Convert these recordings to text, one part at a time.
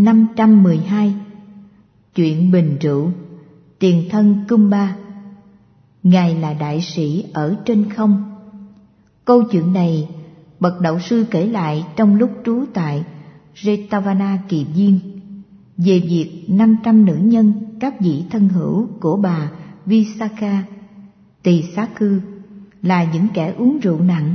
512. Chuyện bình rượu. Tiền thân Kumba. Ngài là đại sĩ ở trên không. Câu chuyện này bậc đạo sư kể lại trong lúc trú tại Jetavana Kỳ Viên về việc 500 nữ nhân, các vị thân hữu của bà Visakha tỳ xá cư, là những kẻ uống rượu nặng.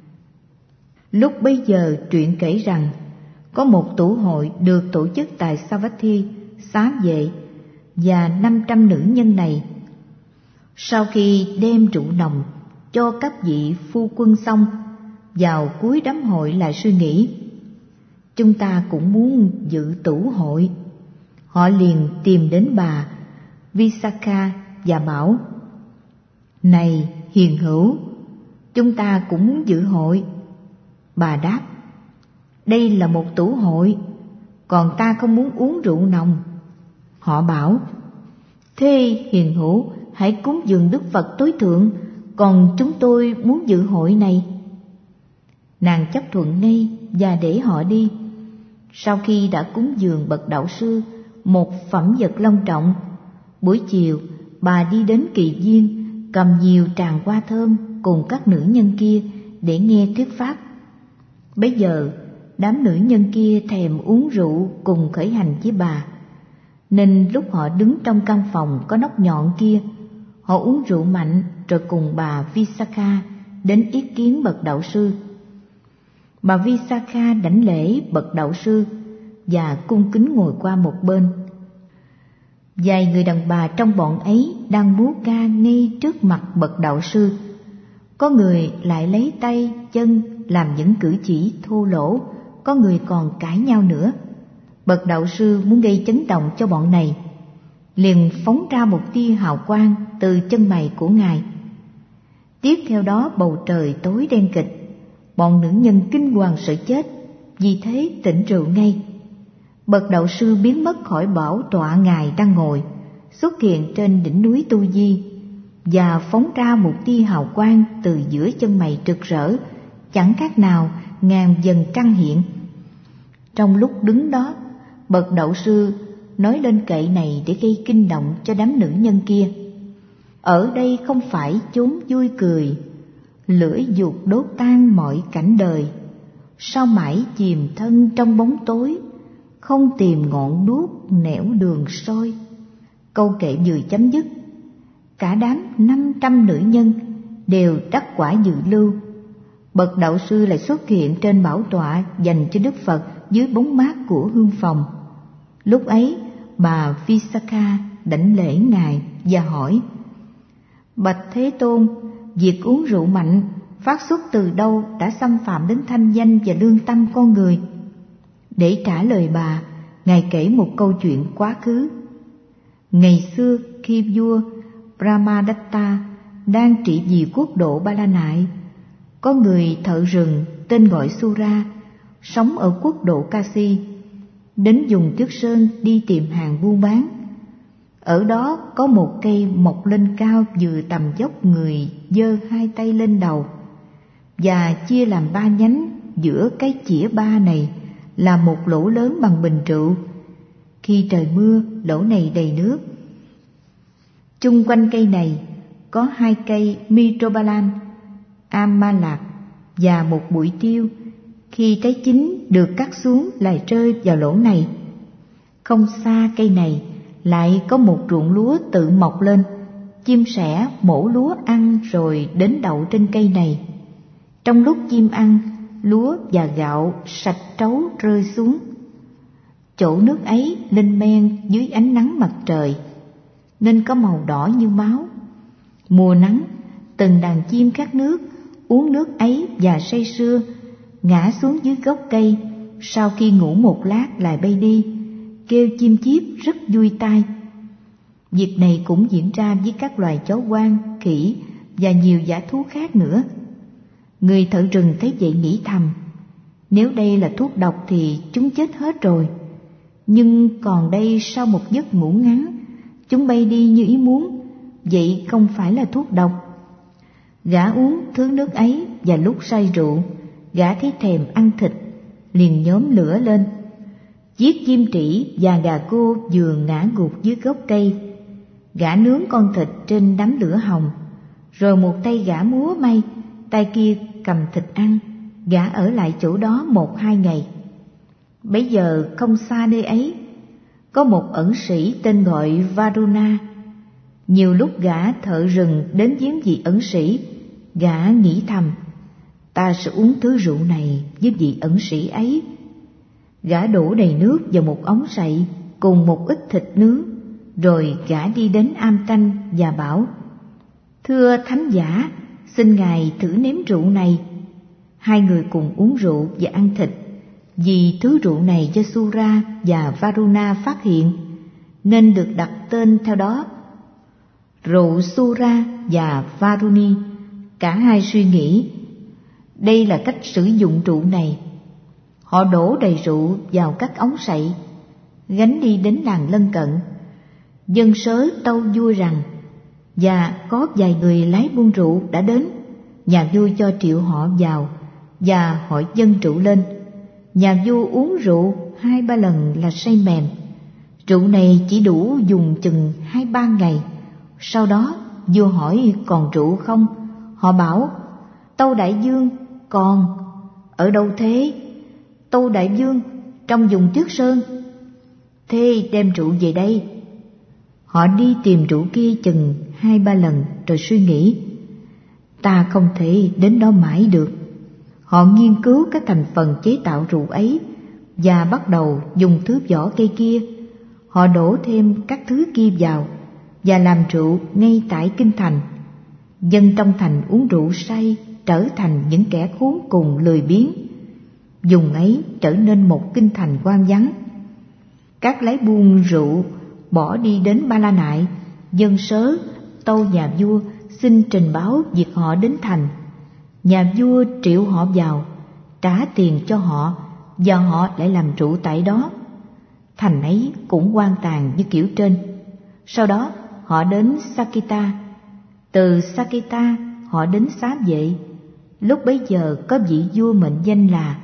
Lúc bấy giờ truyện kể rằng có một tụ hội được tổ chức tại Savatthi, xá vệ, và 500 nữ nhân này sau khi đem rượu nồng cho các vị phu quân xong, vào cuối đám hội lại suy nghĩ, chúng ta cũng muốn dự tụ hội. Họ liền tìm đến bà Visakha và bảo: Này hiền hữu, chúng ta cũng muốn dự hội. Bà đáp: Đây là một tụ hội, còn ta không muốn uống rượu nồng. Họ bảo: Thế hiền hữu hãy cúng dường Đức Phật tối thượng, còn chúng tôi muốn dự hội này. Nàng chấp thuận ngay và để họ đi. Sau khi đã cúng dường bậc đạo sư một phẩm vật long trọng, buổi chiều bà đi đến Kỳ Viên, cầm nhiều tràng hoa thơm cùng các nữ nhân kia để nghe thuyết pháp. Bấy giờ đám nữ nhân kia thèm uống rượu cùng khởi hành với bà, nên lúc họ đứng trong căn phòng có nóc nhọn kia, họ uống rượu mạnh rồi cùng bà Visakha đến ý kiến bậc đạo sư. Bà Visakha đảnh lễ bậc đạo sư và cung kính ngồi qua một bên. Vài người đàn bà trong bọn ấy đang múa ca ngay trước mặt bậc đạo sư. Có người lại lấy tay, chân làm những cử chỉ thô lỗ, có người còn cãi nhau nữa. Bậc đạo sư muốn gây chấn động cho bọn này, liền phóng ra một tia hào quang từ chân mày của ngài. Tiếp theo đó bầu trời tối đen kịch. Bọn nữ nhân kinh hoàng sợ chết, vì thế tỉnh rượu ngay. Bậc đạo sư biến mất khỏi bảo tọa ngài đang ngồi, xuất hiện trên đỉnh núi Tu Di và phóng ra một tia hào quang từ giữa chân mày rực rỡ, chẳng khác nào ngàn vầng trăng hiện. Trong lúc đứng đó, bậc đạo sư nói lên kệ này để gây kinh động cho đám nữ nhân kia. Ở đây không phải chốn vui cười, lửa dục đốt tan mọi cảnh đời. Sao mãi chìm thân trong bóng tối, không tìm ngọn đuốc nẻo đường soi. Câu kệ vừa chấm dứt, cả đám 500 nữ nhân đều đắc quả dự lưu. Bậc đạo sư lại xuất hiện trên bảo tọa dành cho Đức Phật dưới bóng mát của hương phòng. Lúc ấy bà Visakha đảnh lễ ngài và hỏi: Bạch Thế Tôn, việc uống rượu mạnh phát xuất từ đâu đã xâm phạm đến thanh danh và lương tâm con người? Để trả lời bà, ngài kể một câu chuyện quá khứ. Ngày xưa khi vua Brahmadatta đang trị vì quốc độ Ba La Nại, có người thợ rừng tên gọi Sura sống ở quốc độ Kasi, đến vùng Tuyết Sơn đi tìm hàng buôn bán. Ở đó có một cây mọc lên cao vừa tầm dốc người giơ hai tay lên đầu, và chia làm ba nhánh. Giữa cái chĩa ba này là một lỗ lớn bằng bình rượu. Khi trời mưa, lỗ này đầy nước. Chung quanh cây này có hai cây Mitrobalan, Amalak và một bụi tiêu. Khi trái chín được cắt xuống lại rơi vào lỗ này. Không xa cây này lại có một ruộng lúa tự mọc lên. Chim sẻ mổ lúa ăn rồi đến đậu trên cây này. Trong lúc chim ăn, lúa và gạo sạch trấu rơi xuống. Chỗ nước ấy lên men dưới ánh nắng mặt trời, nên có màu đỏ như máu. Mùa nắng, từng đàn chim khát nước uống nước ấy và say sưa, ngã xuống dưới gốc cây. Sau khi ngủ một lát lại bay đi, kêu chim chíp rất vui tai. Việc này cũng diễn ra với các loài chó hoang, khỉ và nhiều dã thú khác nữa. Người thợ rừng thấy vậy nghĩ thầm: nếu đây là thuốc độc thì chúng chết hết rồi. Nhưng còn đây sau một giấc ngủ ngắn, chúng bay đi như ý muốn, vậy không phải là thuốc độc. Gã uống thứ nước ấy và lúc say rượu, gã thấy thèm ăn thịt, liền nhóm lửa lên. Chiếc chim trĩ và gà cô vừa ngã gục dưới gốc cây. Gã nướng con thịt trên đám lửa hồng, rồi một tay gã múa may, tay kia cầm thịt ăn. Gã ở lại chỗ đó 1-2 ngày. Bấy giờ không xa nơi ấy có một ẩn sĩ tên gọi Varuna. Nhiều lúc gã thợ rừng đến viếng vị ẩn sĩ, gã nghĩ thầm: ta sẽ uống thứ rượu này với vị ẩn sĩ ấy. Gã đổ đầy nước vào một ống sậy cùng một ít thịt nướng, rồi gã đi đến am tranh và bảo: thưa thánh giả, xin ngài thử nếm rượu này. Hai người cùng uống rượu và ăn thịt. Vì thứ rượu này do Sura và Varuna phát hiện nên được đặt tên theo đó, rượu Sura và Varuni. Cả hai suy nghĩ đây là cách sử dụng rượu này. Họ đổ đầy rượu vào các ống sậy, gánh đi đến làng lân cận. Dân sớ tâu vua rằng, và có vài người lái buôn rượu đã đến. Nhà vua cho triệu họ vào và hỏi dâng rượu lên. Nhà vua uống rượu 2-3 lần là say mềm. Rượu này chỉ đủ dùng chừng 2-3 ngày. Sau đó vua hỏi còn rượu không? Họ bảo: tâu đại vương, còn. Ở đâu thế? Tâu đại vương, trong vùng Tuyết Sơn. Thế đem rượu về đây. Họ đi tìm rượu kia chừng 2-3 lần rồi suy nghĩ: ta không thể đến đó mãi được. Họ nghiên cứu các thành phần chế tạo rượu ấy và bắt đầu dùng thứ vỏ cây kia. Họ đổ thêm các thứ kia vào và làm rượu ngay tại kinh thành. Dân trong thành uống rượu say trở thành những kẻ khốn cùng lười biếng. Vùng ấy trở nên một kinh thành hoang vắng. Các lái buôn rượu bỏ đi đến Ba La Nại. Dân sớ tâu nhà vua xin trình báo việc họ đến thành. Nhà vua triệu họ vào, trả tiền cho họ và họ lại làm rượu tại đó. Thành ấy cũng hoang tàn như kiểu trên. Sau đó họ đến Saketa. Từ Saketa họ đến Xá Vệ. Lúc bấy giờ có vị vua mệnh danh là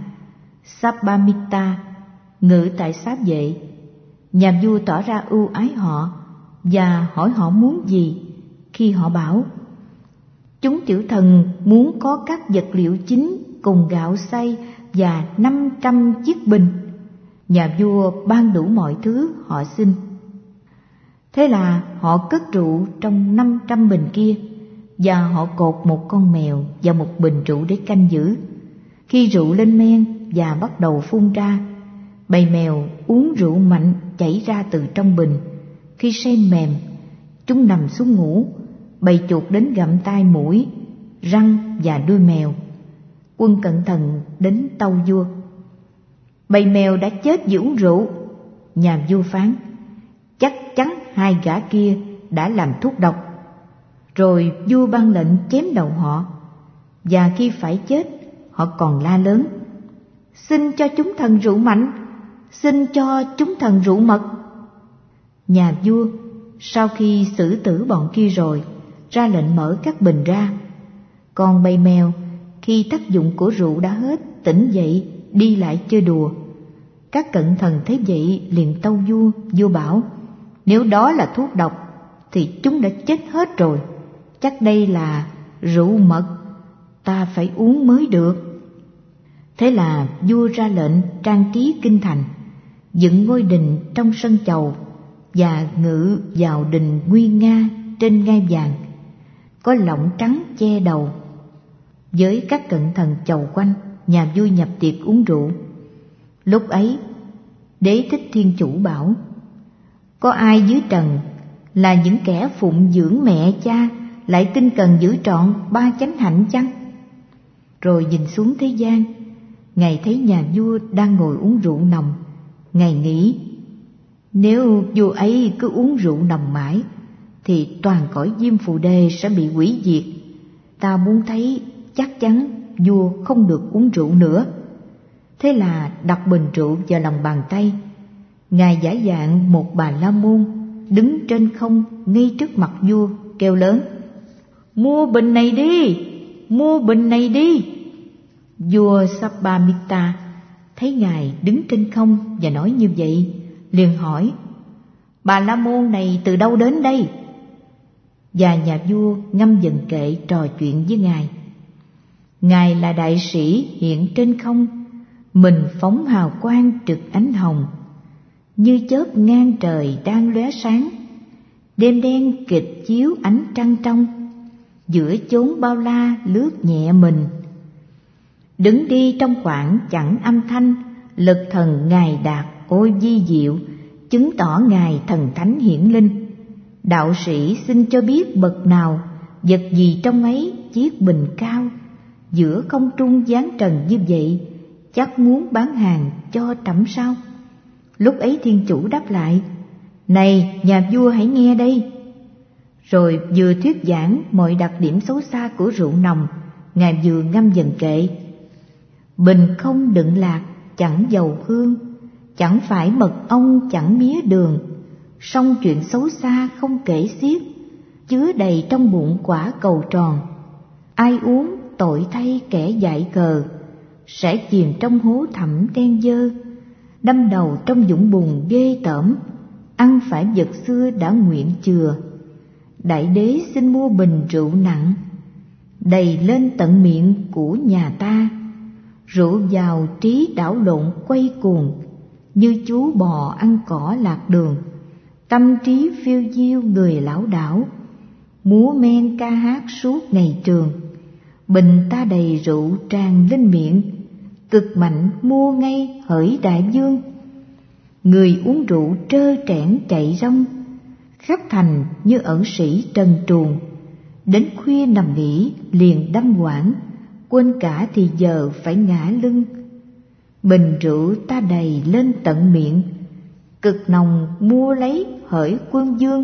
Sabbamita ngự tại Xá Vệ. Nhà vua tỏ ra ưu ái họ và hỏi họ muốn gì. Khi họ bảo: chúng tiểu thần muốn có các vật liệu chính cùng gạo xay và 500 chiếc bình, nhà vua ban đủ mọi thứ họ xin. Thế là họ cất rượu trong 500 bình kia, và họ cột một con mèo vào một bình rượu để canh giữ. Khi rượu lên men và bắt đầu phun ra, bầy mèo uống rượu mạnh chảy ra từ trong bình. Khi say mềm, chúng nằm xuống ngủ. Bầy chuột đến gặm tai mũi, răng và đuôi mèo. Quân cận thần đến tâu vua: bầy mèo đã chết vì uống rượu. Nhà vua phán: chắc chắn hai gã kia đã làm thuốc độc. Rồi vua ban lệnh chém đầu họ. Và khi phải chết, họ còn la lớn: xin cho chúng thần rượu mạnh, xin cho chúng thần rượu mật. Nhà vua sau khi xử tử bọn kia rồi, ra lệnh mở các bình ra. Còn bầy mèo khi tác dụng của rượu đã hết, tỉnh dậy đi lại chơi đùa. Các cận thần thấy vậy liền tâu vua. Vua bảo: nếu đó là thuốc độc thì chúng đã chết hết rồi. Chắc đây là rượu mật, ta phải uống mới được. Thế là vua ra lệnh trang trí kinh thành, dựng ngôi đình trong sân chầu và ngự vào đình nguy nga trên ngai vàng, có lọng trắng che đầu. Với các cận thần chầu quanh, nhà vua nhập tiệc uống rượu. Lúc ấy, Đế Thích Thiên Chủ bảo: có ai dưới trần là những kẻ phụng dưỡng mẹ cha lại tinh cần giữ trọn 3 chánh hạnh chăng? Rồi nhìn xuống thế gian, Ngài thấy nhà vua đang ngồi uống rượu nồng. Ngài nghĩ: nếu vua ấy cứ uống rượu nồng mãi thì toàn cõi Diêm Phù Đề sẽ bị hủy diệt. Ta muốn thấy chắc chắn vua không được uống rượu nữa. Thế là đặt bình rượu vào lòng bàn tay. Ngài giả dạng một Bà La Môn, đứng trên không ngay trước mặt vua, kêu lớn: mua bình này đi, mua bình này đi. Vua Sabbamita thấy Ngài đứng trên không và nói như vậy, liền hỏi: Bà La Môn này từ đâu đến đây? Và nhà vua ngâm dần kệ trò chuyện với Ngài. Ngài là đại sĩ hiện trên không, mình phóng hào quang trực ánh hồng, như chớp ngang trời đang lóe sáng. Đêm đen kịch chiếu ánh trăng trong, giữa chốn bao la lướt nhẹ mình. Đứng đi trong khoảng chẳng âm thanh, lực thần Ngài đạt ôi vi diệu, chứng tỏ Ngài thần thánh hiển linh. Đạo sĩ xin cho biết bậc nào, vật gì trong ấy chiếc bình cao, giữa không trung giáng trần như vậy, chắc muốn bán hàng cho trẫm sao? Lúc ấy thiên chủ đáp lại: Này nhà vua, hãy nghe đây. Rồi vừa thuyết giảng mọi đặc điểm xấu xa của rượu nồng, Ngài vừa ngâm dần kệ: Bình không đựng lạc, chẳng dầu hương, chẳng phải mật ong, chẳng mía đường, song chuyện xấu xa không kể xiết, chứa đầy trong bụng quả cầu tròn. Ai uống tội thay kẻ dại cờ, sẽ chìm trong hố thẳm đen dơ, đâm đầu trong vũng bùn ghê tởm, ăn phải vật xưa đã nguyện chừa. Đại đế xin mua bình rượu nặng, đầy lên tận miệng của nhà ta. Rượu vào trí đảo lộn quay cuồng, như chú bò ăn cỏ lạc đường. Tâm trí phiêu diêu người lão đảo, múa men ca hát suốt ngày trường. Bình ta đầy rượu tràn lên miệng, cực mạnh mua ngay hỡi đại vương. Người uống rượu trơ trẽn chạy rong, khắp thành như ẩn sĩ trần truồng. Đến khuya nằm nghỉ liền đâm quảng, quên cả thì giờ phải ngã lưng. Bình rượu ta đầy lên tận miệng, cực nồng mua lấy hỡi quân vương.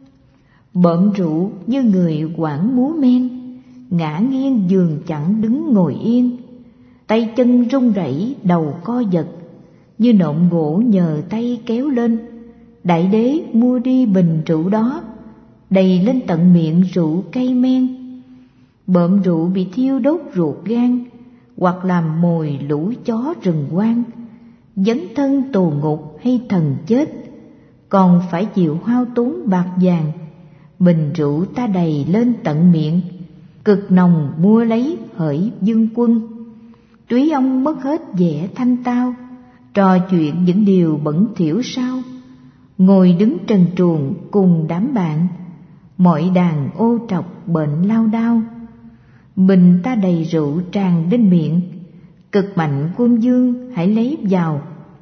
Bợm rượu như người quảng múa men, ngã nghiêng giường chẳng đứng ngồi yên. Tay chân run rẩy đầu co giật, như nộm gỗ nhờ tay kéo lên. Đại đế mua đi bình rượu đó, đầy lên tận miệng rượu cay men. Bợm rượu bị thiêu đốt ruột gan, hoặc làm mồi lũ chó rừng hoang. Dấn thân tù ngục hay thần chết, còn phải chịu hao tốn bạc vàng. Bình rượu ta đầy lên tận miệng, cực nồng mua lấy hỡi vương quân. Túy ông mất hết vẻ thanh tao, trò chuyện những điều bẩn thỉu sao. Ngồi đứng trần truồng cùng đám bạn, mọi đàn ô trọc bệnh lao đao. Bình ta đầy rượu tràn lên miệng, cực mạnh quân vương hãy lấy vào.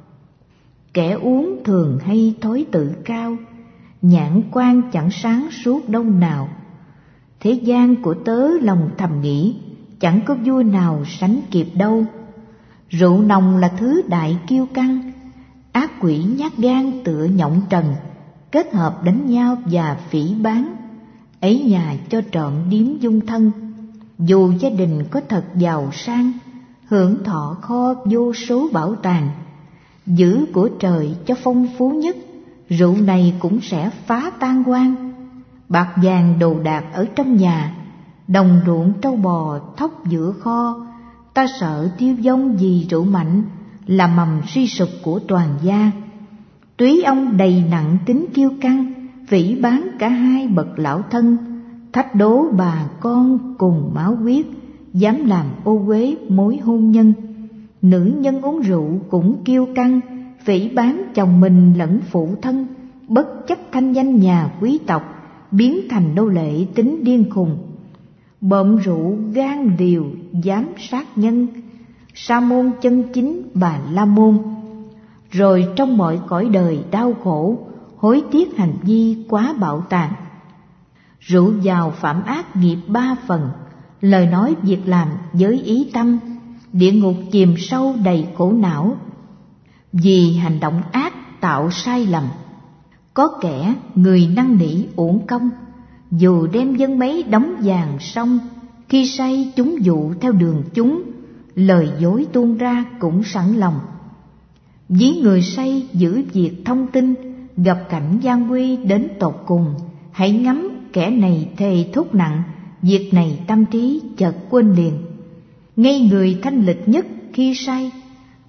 Kẻ uống thường hay thói tự cao, nhãn quan chẳng sáng suốt đâu nào. Thế gian của tớ lòng thầm nghĩ, chẳng có vua nào sánh kịp đâu. Rượu nồng là thứ đại kiêu căng, ác quỷ nhát gan tựa nhộng trần, kết hợp đánh nhau và phỉ báng. Ấy nhà cho trộm điếm dung thân, dù gia đình có thật giàu sang, hưởng thọ kho vô số bảo tàng. Giữ của trời cho phong phú nhất, rượu này cũng sẽ phá tan quan. Bạc vàng đồ đạc ở trong nhà, đồng ruộng trâu bò thóc giữa kho. Ta sợ tiêu vong vì rượu mạnh, là mầm suy sụp của toàn gia. Túy ông đầy nặng tính kiêu căng, phỉ báng cả hai bậc lão thân. Thách đố bà con cùng máu huyết, dám làm ô uế mối hôn nhân. Nữ nhân uống rượu cũng kiêu căng, phỉ báng chồng mình lẫn phụ thân. Bất chấp thanh danh nhà quý tộc, biến thành nô lệ tính điên khùng. Bợm rượu gan liều dám sát nhân, sa môn chân chính bà La Môn. Rồi trong mọi cõi đời đau khổ, hối tiếc hành vi quá bạo tàn. Rượu vào phạm ác nghiệp 3 phần, lời nói việc làm với ý tâm. Địa ngục chìm sâu đầy khổ não, vì hành động ác tạo sai lầm. Có kẻ người năn nỉ uổng công, dù đem dân mấy đóng vàng xong. Khi say chúng dụ theo đường chúng, lời dối tuôn ra cũng sẵn lòng. Ví người say giữ việc thông tin, gặp cảnh gian nguy đến tột cùng. Hãy ngắm kẻ này thề thốt nặng, việc này tâm trí chợt quên liền. Ngay người thanh lịch nhất khi say,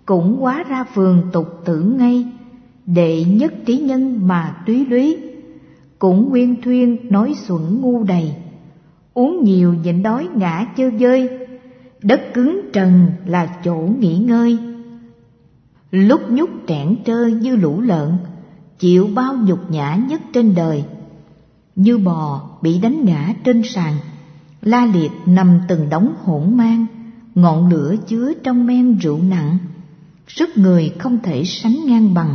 cũng hóa ra phường tục tử ngay. Đệ nhất trí nhân mà túy lúy, cũng nguyên thuyên nói xuẩn ngu đầy. Uống nhiều nhịn đói ngã chơ vơi, đất cứng trần là chỗ nghỉ ngơi. Lúc nhúc trẻn trơ như lũ lợn, chịu bao nhục nhã nhất trên đời. Như bò bị đánh ngã trên sàn, la liệt nằm từng đống hỗn mang. Ngọn lửa chứa trong men rượu nặng, sức người không thể sánh ngang bằng.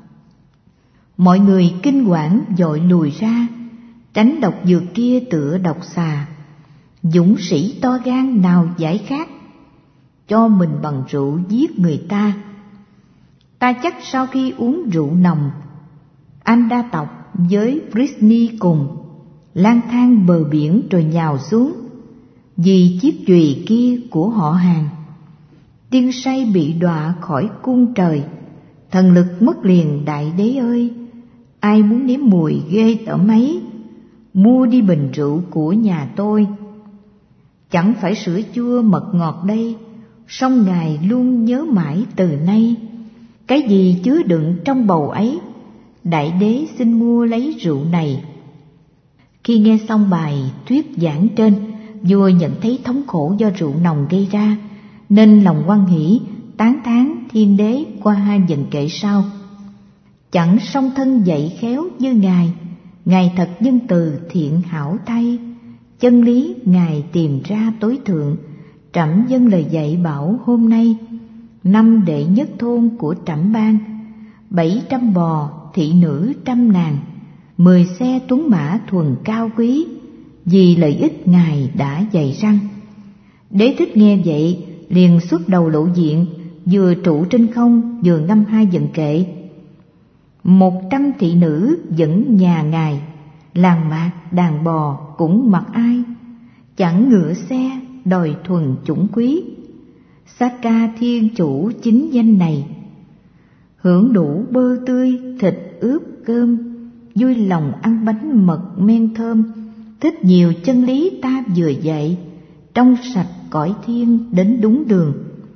Mọi người kinh hoảng vội lùi ra, tránh độc dược kia tựa độc xà. Dũng sĩ to gan nào giải khát, cho mình bằng rượu giết người ta. Ta chắc sau khi uống rượu nồng, anh đa tộc với Britney cùng lang thang bờ biển rồi nhào xuống, vì chiếc chùy kia của họ Hàng. Tiên say bị đọa khỏi cung trời, thần lực mất liền đại đế ơi. Ai muốn nếm mùi ghê tởm ấy, mua đi bình rượu của nhà tôi. Chẳng phải sữa chua mật ngọt đây, song Ngài luôn nhớ mãi từ nay. Cái gì chứa đựng trong bầu ấy, đại đế xin mua lấy rượu này. Khi nghe xong bài thuyết giảng trên, vua nhận thấy thống khổ do rượu nồng gây ra, nên lòng hoan hỷ tán thán thiên đế qua hai vần kệ sau. Chẳng song thân dạy khéo như Ngài, Ngài thật nhân từ thiện hảo thay. Chân lý Ngài tìm ra tối thượng, trẫm dâng lời dạy bảo hôm nay. Năm đệ nhất thôn của trẫm ban, 700 bò thị nữ 100 nàng, 10 xe tuấn mã thuần cao quý, vì lợi ích Ngài đã dạy răng. Đế thích nghe vậy liền xuất đầu lộ diện, vừa trụ trên không vừa ngâm hai vần kệ. 100 thị nữ dẫn nhà Ngài, làng mạc đàn bò cũng mặc ai, chẳng ngựa xe đòi thuần chủng quý. Sa-ca thiên chủ chính danh này, hưởng đủ bơ tươi thịt ướp cơm, vui lòng ăn bánh mật men thơm. Thích nhiều chân lý ta vừa dạy, trong sạch cõi thiên đến đúng đường.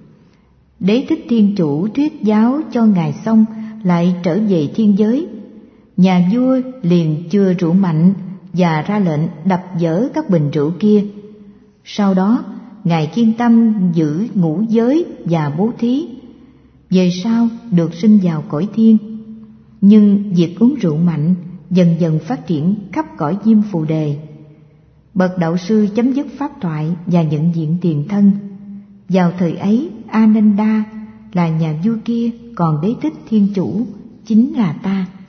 Đế thích thiên chủ thuyết giáo cho Ngài xong, lại trở về thiên giới. Nhà vua liền chừa rượu mạnh và ra lệnh đập vỡ các bình rượu kia. Sau đó Ngài kiên tâm giữ ngũ giới và bố thí, về sau được sinh vào cõi thiên. Nhưng việc uống rượu mạnh dần dần phát triển khắp cõi Diêm Phù Đề. Bậc đạo sư chấm dứt pháp thoại và nhận diện tiền thân. Vào thời ấy, Ananda là nhà vua kia, còn Đế thích thiên chủ chính là ta.